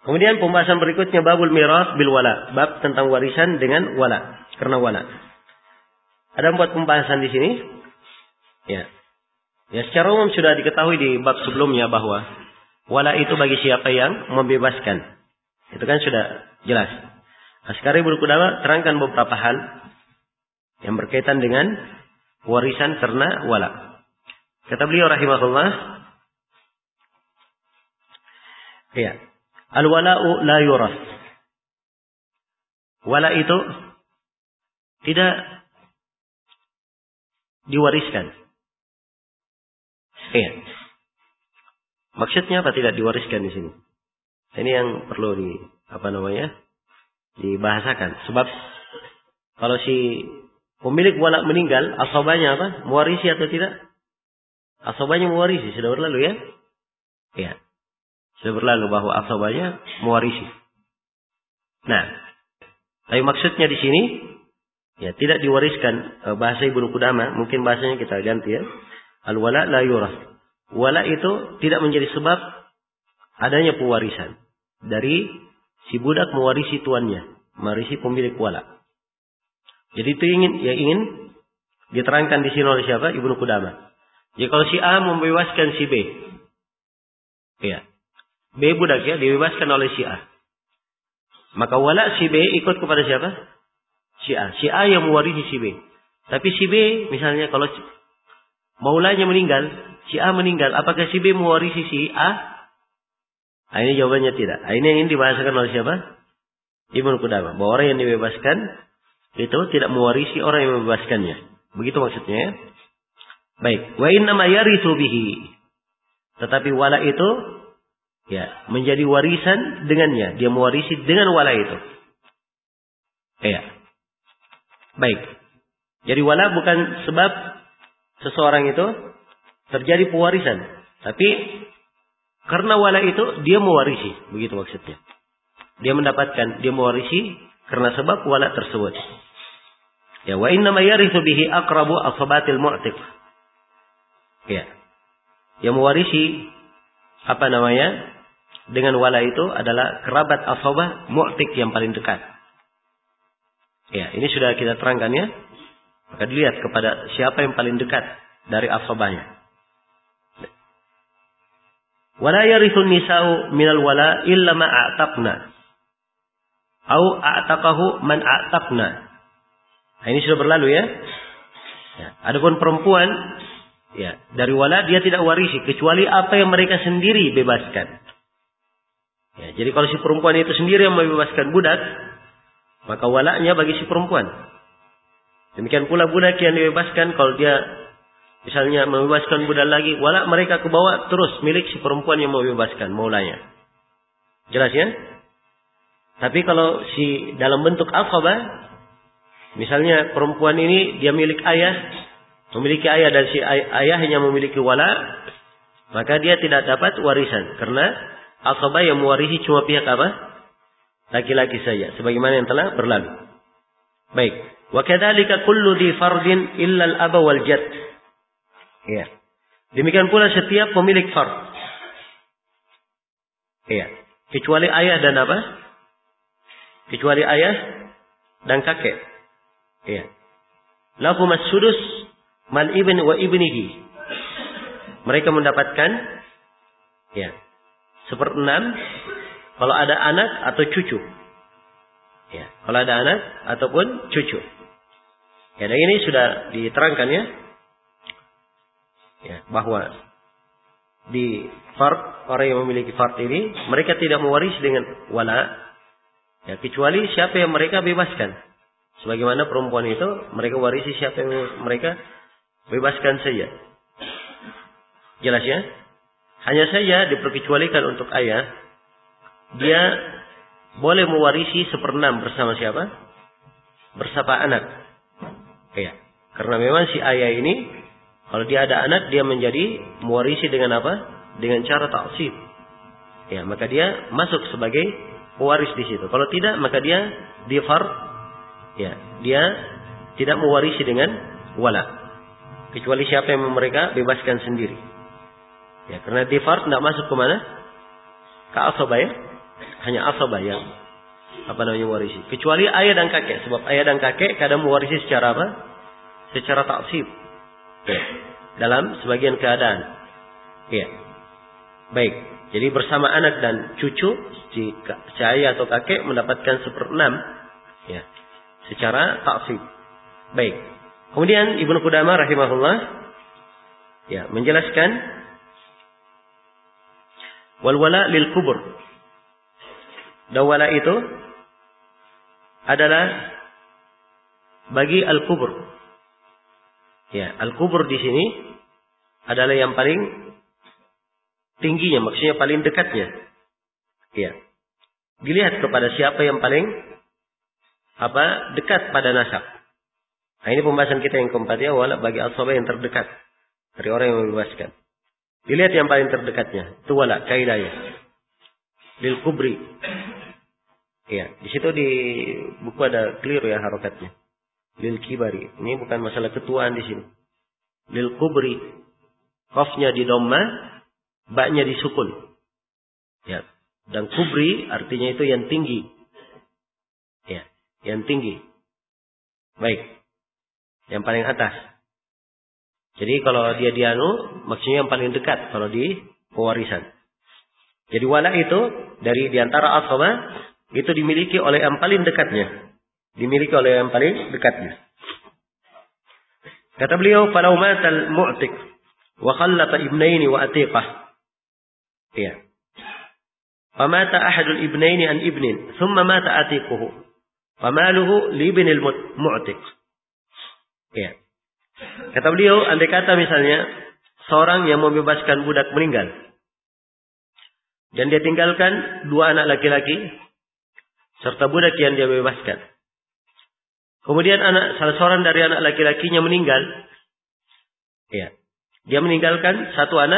Kemudian pembahasan berikutnya babul miras bil wala, bab tentang warisan dengan wala, karena wala. Ada 4 pembahasan di sini. Ya. Ya, secara umum sudah diketahui di bab sebelumnya bahwa wala itu bagi siapa yang membebaskan. Itu kan sudah jelas. Nah, sekarang Ibnu Qudamah terangkan beberapa hal yang berkaitan dengan warisan karena wala. Kata beliau rahimahullah, ya, al-wala'u la yuras. Wala itu tidak diwariskan. Iya. Maksudnya apa tidak diwariskan di sini? Ini yang perlu dibahasakan. Sebab kalau si pemilik wala meninggal, asabahnya apa? Mewarisi atau tidak? Asabahnya mewarisi, sudah berlalu ya? Iya. Sudah berlalu bahwa asabahnya mewarisi. Nah, tapi maksudnya di sini ya tidak diwariskan. Bahasa Ibnu Qudamah, mungkin bahasanya kita ganti ya. Al-wala la yuras. Wala itu tidak menjadi sebab adanya pewarisan dari si budak mewarisi tuannya, mewarisi pemilik wala. Jadi itu ingin diterangkan di sini oleh siapa? Ibnu Qudamah. Jadi kalau si A membebaskan si B, ya, B budak ya dibebaskan oleh si A, maka wala si B ikut kepada siapa? Si A. Si A yang mewarisi si B. Tapi si B misalnya kalau maulanya meninggal, si A meninggal, apakah si B mewarisi si A? Nah, ini jawabannya tidak. Nah, ini yang ingin dibahasakan oleh siapa? Ibnu Qudamah. Bahwa orang yang dibebaskan itu tidak mewarisi orang yang membebaskannya. Begitu maksudnya ya. Baik. Wa innama yarithu bihi. Tetapi wala itu ya menjadi warisan dengannya. Dia mewarisi dengan wala itu. Ya. Baik. Jadi wala bukan sebab seseorang itu terjadi pewarisan. Tapi karena wala itu dia mewarisi. Begitu maksudnya. Dia mendapatkan, dia mewarisi karena sebab wala tersebut. Ya, wa innama yarithu bihi aqrabu asabatil mu'tiq. Ya. Yang mewarisi dengan wala itu adalah kerabat asabah mu'tiq yang paling dekat. Ya, ini sudah kita terangkan ya. Maka dilihat kepada siapa yang paling dekat dari asabahnya. Wala yarithun nisa'u minal wala illa ma a'taqna. Au a'taqahu man a'taqna. Nah, ini sudah berlalu ya. Ya. Adapun perempuan ya, dari wala dia tidak warisi kecuali apa yang mereka sendiri bebaskan. Ya, jadi kalau si perempuan itu sendiri yang membebaskan budak, maka walanya bagi si perempuan. Demikian pula budak yang dibebaskan kalau dia misalnya membebaskan budak lagi, wala mereka ke bawah terus milik si perempuan yang membebaskan, maulanya. Jelas ya? Tapi kalau si dalam bentuk asabah, misalnya perempuan ini dia memiliki ayah dan si ayahnya memiliki wala, maka dia tidak dapat warisan karena asabah yang mewarisi cuma pihak apa? Laki-laki saja, sebagaimana yang telah berlalu. Baik. Wa kadzalika kullu dhi fardin illa al-aba wal jadd. Ya. Demikian pula setiap pemilik fard. Ya. Kecuali ayah dan apa? Kecuali ayah dan kakek. Ya. Lahum as-sudus mal ibn wa ibnihi. Mereka mendapatkan ya 1/6 kalau ada anak atau cucu. Ya, kalau ada anak ataupun cucu. Ya, dan ini sudah diterangkan ya. Ya, bahwa di fard, orang yang memiliki fard ini mereka tidak mewarisi dengan wala ya, kecuali siapa yang mereka bebaskan. Sebagaimana perempuan itu mereka warisi siapa yang mereka bebaskan saja. Jelas ya? Hanya saja diperkecualikan untuk ayah, dia boleh mewarisi 1/6 bersama siapa? Bersama anak. Ya, karena memang si ayah ini kalau dia ada anak, dia menjadi mewarisi dengan apa? Dengan cara ta'sib. Ya, maka dia masuk sebagai pewaris di situ. Kalau tidak, maka dia di fard, ya, dia tidak mewarisi dengan wala. Kecuali siapa yang mereka bebaskan sendiri. Ya, karena di fard tidak masuk ke mana? Ke asabah ya. Hanya asabah yang mewarisi. Kecuali ayah dan kakek. Sebab ayah dan kakek kadang mewarisi secara apa? Secara taksib. Ya. Dalam sebagian keadaan. Ya. Baik. Jadi bersama anak dan cucu, si ayah atau kakek mendapatkan 1/6. Ya. Secara taksib. Baik. Kemudian Ibnu Qudamah rahimahullah ya menjelaskan wal wala lil kubur. Dan wala itu adalah bagi al-kubur. Ya, al-kubur di sini adalah yang paling tingginya, maksudnya paling dekatnya. Ya. Dilihat kepada siapa yang paling dekat pada nasab. Nah, ini pembahasan kita yang keempat ya, wala bagi ashabah yang terdekat dari orang yang membebaskan. Dilihat yang paling terdekatnya, itu wala kaidahnya. Lil kubri. Ya, di situ di buku ada keliru ya harokatnya. Lil kibari. Ini bukan masalah ketuaan di sini. Lil kubri. Qafnya di dhamma, ba-nya disukun. Ya. Dan kubri artinya itu yang tinggi. Ya, yang tinggi. Baik. Yang paling atas. Jadi kalau dia dianu, maksudnya yang paling dekat kalau di pewarisan. Jadi wala itu dari diantara ashabah itu dimiliki oleh yang paling dekatnya. Dimiliki oleh yang paling dekatnya. Kata beliau, "Falau matal mu'tiq wa khallata ibnaini wa atiqah." Ya. Famata ahadul ibnaini an ibnin, thumma mata atiquhu. Famaluhu li ibnil mu'tiq. Ya. Kata beliau, andai kata misalnya seorang yang membebaskan budak meninggal dan dia tinggalkan 2 anak laki-laki serta budak yang dia bebaskan. Kemudian salah seorang dari anak laki-lakinya meninggal. Ya. Dia meninggalkan 1 anak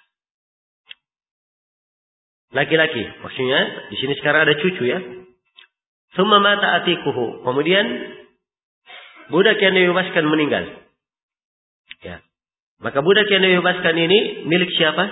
laki-laki. Maksudnya di sini sekarang ada cucu ya. Summa mata atiquhu. Kemudian budak yang dibebaskan meninggal. Ya. Maka budak yang dibebaskan ini milik siapa?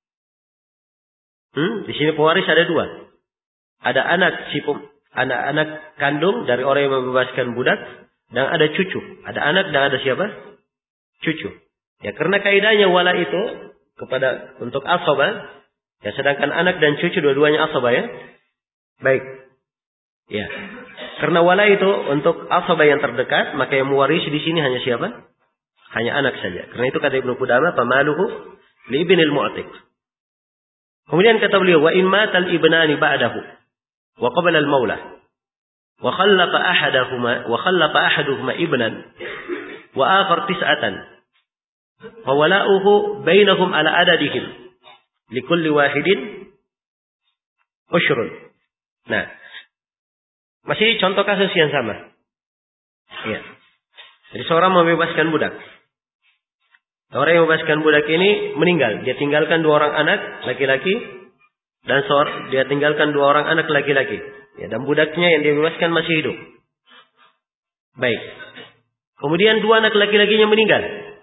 Di sini pewaris ada 2. Ada anak kandung dari orang yang membebaskan budak dan ada cucu. Ada anak dan ada siapa? Cucu. Ya, karena kaidahnya wala itu untuk ashabah, ya sedangkan anak dan cucu dua-duanya ashabah ya. Baik. Ya. Karena wala itu untuk ashabah yang terdekat, maka yang mewarisi di sini hanya siapa? Hanya anak saja. Karena itu kata Ibnu Qudamah, "Famaluhu li ibnil mu'tiq." Kemudian kata beliau, "Wa in matal ibnani ba'dahu wa qabla al-maula wa khallafa ahaduhuma ibnan wa akhar 9 fa wala'uhu bainahum ala adadihim likulli wahidin ushrun." Nah, masih contoh kasus yang sama. Ya. Jadi seorang membebaskan budak. Orang yang membebaskan budak ini meninggal. Dia tinggalkan 2 orang anak laki-laki dan dia tinggalkan 2 orang anak laki-laki. Ya, dan budaknya yang dia bebaskan masih hidup. Baik. Kemudian 2 anak laki-lakinya meninggal.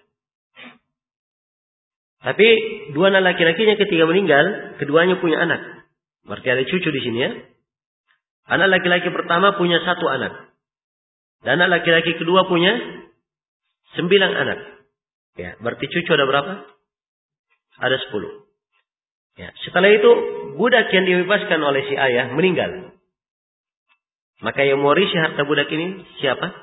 Tapi 2 anak laki-lakinya ketika meninggal, keduanya punya anak. Berarti ada cucu di sini ya. Anak laki-laki pertama punya 1 anak. Dan anak laki-laki kedua punya 9 anak. Ya, berarti cucu ada berapa? Ada 10. Ya, setelah itu budak yang dibebaskan oleh si ayah meninggal. Maka yang mewarisi harta budak ini siapa?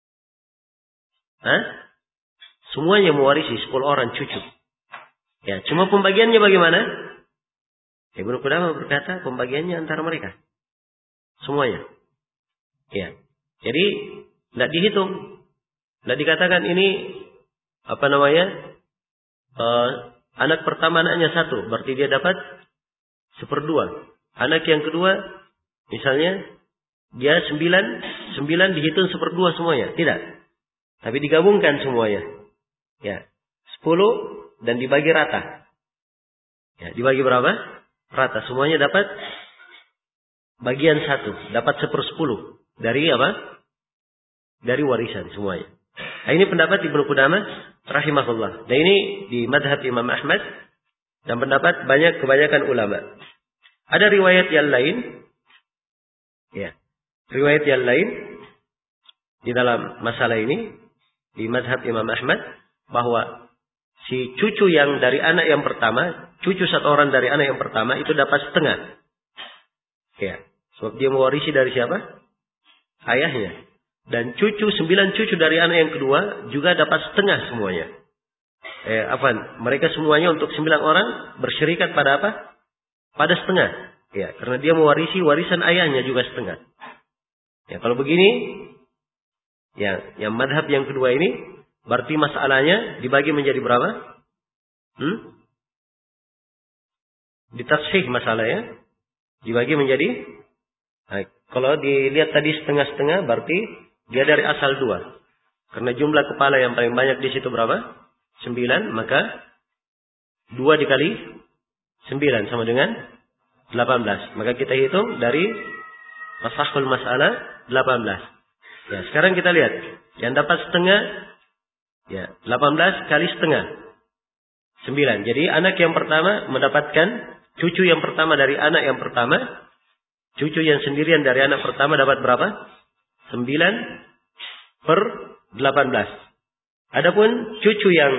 Semuanya mewarisi 10 orang cucu. Ya, cuma pembagiannya bagaimana? Ibnu Qudamah berkata pembagiannya antara mereka. Semuanya. Ya. Jadi tidak dihitung. Tidak dikatakan ini anak pertama anaknya 1, berarti dia dapat 1/2. Anak yang kedua misalnya dia 9 dihitung 1/2 semuanya, tidak. Tapi digabungkan semuanya. Ya. 10 dan dibagi rata. Ya, dibagi berapa? Rata. Semuanya dapat bagian 1, dapat 1/10 dari apa? Dari warisan semuanya. Nah, ini pendapat Ibnu Qudamah rahimahullah. Dan ini di madhab Imam Ahmad dan pendapat kebanyakan ulama. Ada riwayat yang lain Ya. Riwayat yang lain di dalam masalah ini di mazhab Imam Ahmad bahwa si cucu yang dari anak yang pertama, cucu satu orang dari anak yang pertama itu dapat setengah. Ya. Sebab dia mewarisi dari siapa? Ayahnya. Dan sembilan cucu dari anak yang kedua juga dapat setengah semuanya. Mereka semuanya untuk 9 orang bersyirikat pada apa? Pada setengah. Ya, karena dia mewarisi warisan ayahnya juga setengah. Ya, kalau begini, ya, yang madhab yang kedua ini, berarti masalahnya dibagi menjadi berapa? Ditaksih masalahnya, dibagi menjadi. Nah, kalau dilihat tadi setengah-setengah, berarti dia dari asal 2. Karena jumlah kepala yang paling banyak di situ berapa? 9, maka 2 dikali 9 sama dengan 18. Maka kita hitung dari masahul masalah 18. Ya, sekarang kita lihat. Yang dapat setengah, ya, 18 kali setengah. 9. Jadi anak yang pertama mendapatkan, cucu yang pertama dari anak yang pertama, cucu yang sendirian dari anak pertama dapat berapa? 9/18. Adapun cucu yang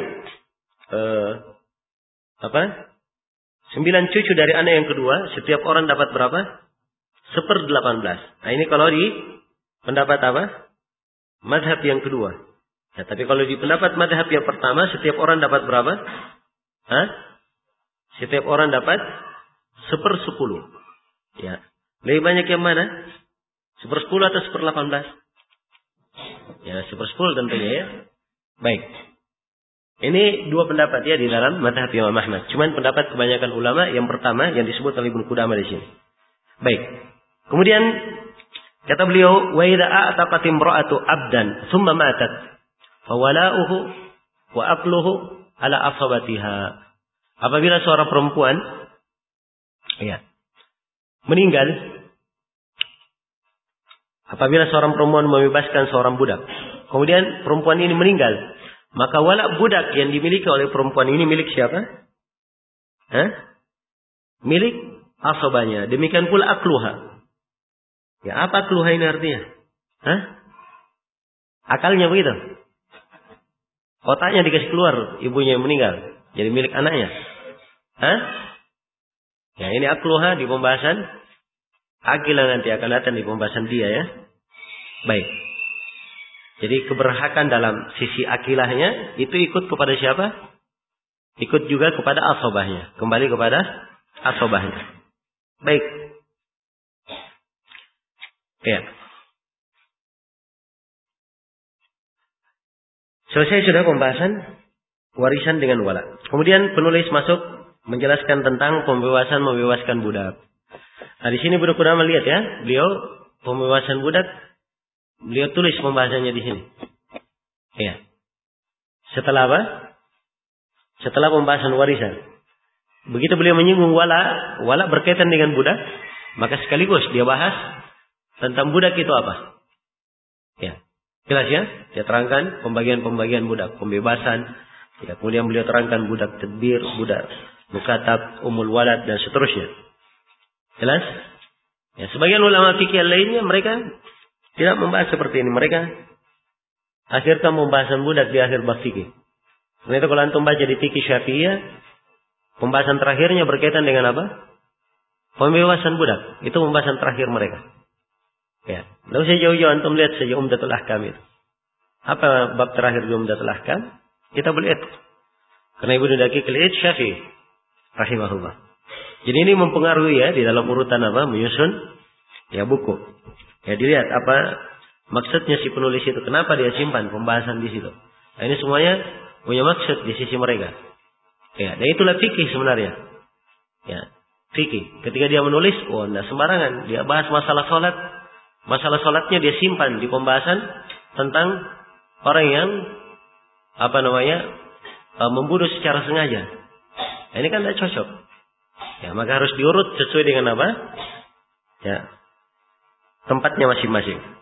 9 cucu dari anak yang kedua, setiap orang dapat berapa? 1/18. Nah, ini kalau di pendapat apa? Madhab yang kedua. Ya, tapi kalau di pendapat madhab yang pertama, setiap orang dapat berapa? Setiap orang dapat 1/10. Ya. Lebih banyak yang mana? 1/10 atau 1/18? Ya, 1/10 tentunya ya. Baik. Ini 2 pendapat ya di dalam mazhab Imam Ahmad. Cuman pendapat kebanyakan ulama yang pertama yang disebut oleh Ibnu Qudamah di sini. Baik. Kemudian kata beliau, wa idza a'taqat imra'atu 'abdan thumma matat fa wala'uhu wa aqluhu ala asabatiha. Apabila seorang perempuan meninggal, apabila seorang perempuan membebaskan seorang budak, kemudian perempuan ini meninggal, maka wala budak yang dimiliki oleh perempuan ini milik siapa? Milik asabanya. Demikian pula akluha. Ya, apa akluha ini artinya? Akalnya begitu. Otaknya dikasih keluar, ibunya yang meninggal. Jadi milik anaknya. Ya, ini akluha di pembahasan akilah, nanti akan datang di pembahasan dia ya. Baik. Jadi keberhakan dalam sisi akilahnya itu ikut kepada siapa? Ikut juga kepada asobahnya. Kembali kepada asobahnya. Baik. Ya. Selesai sudah pembahasan warisan dengan wala. Kemudian penulis masuk menjelaskan tentang membebaskan budak. Nah, di sini Ibnu Qudamah lihat ya, beliau pembebasan budak, beliau tulis pembahasannya di sini. Ya. Setelah apa? Setelah pembahasan warisan. Begitu beliau menyinggung wala berkaitan dengan budak, maka sekaligus dia bahas tentang budak itu apa. Ya. Jelas ya? Dia terangkan pembagian budak, pembebasan. Ya, kemudian beliau terangkan budak tadbir, budak mukatab, umul walad dan seterusnya. Jelas? Ya, sebagian ulama fikih lainnya mereka tidak membahas seperti ini. Mereka akhirkan pembahasan budak di akhir bab fikih. Karena itu kalau antum baca di fikih Syafi'iyah, pembahasan terakhirnya berkaitan dengan apa? Pembebasan budak. Itu pembahasan terakhir mereka. Ya, lalu saya jauh-jauh antum lihat saja Umdatul Ahkam itu. Apa bab terakhir di Umdatul Ahkam? Kita boleh lihat. Karena Ibnu Daqiq al-Id Syafi'i rahimahullah. Jadi ini mempengaruhi ya di dalam urutan apa? Menyusun ya buku. Ya dilihat apa maksudnya si penulis itu, kenapa dia simpan pembahasan di situ. Nah, ini semuanya punya maksud di sisi mereka. Ya, dan itulah fikih sebenarnya. Ya, fikih. Ketika dia menulis, enggak sembarangan, dia bahas masalah salat. Masalah salatnya dia simpan di pembahasan tentang orang yang membunuh secara sengaja. Nah, ini kan tidak cocok. Ya, maka harus diurut sesuai dengan apa? Ya, tempatnya masing-masing.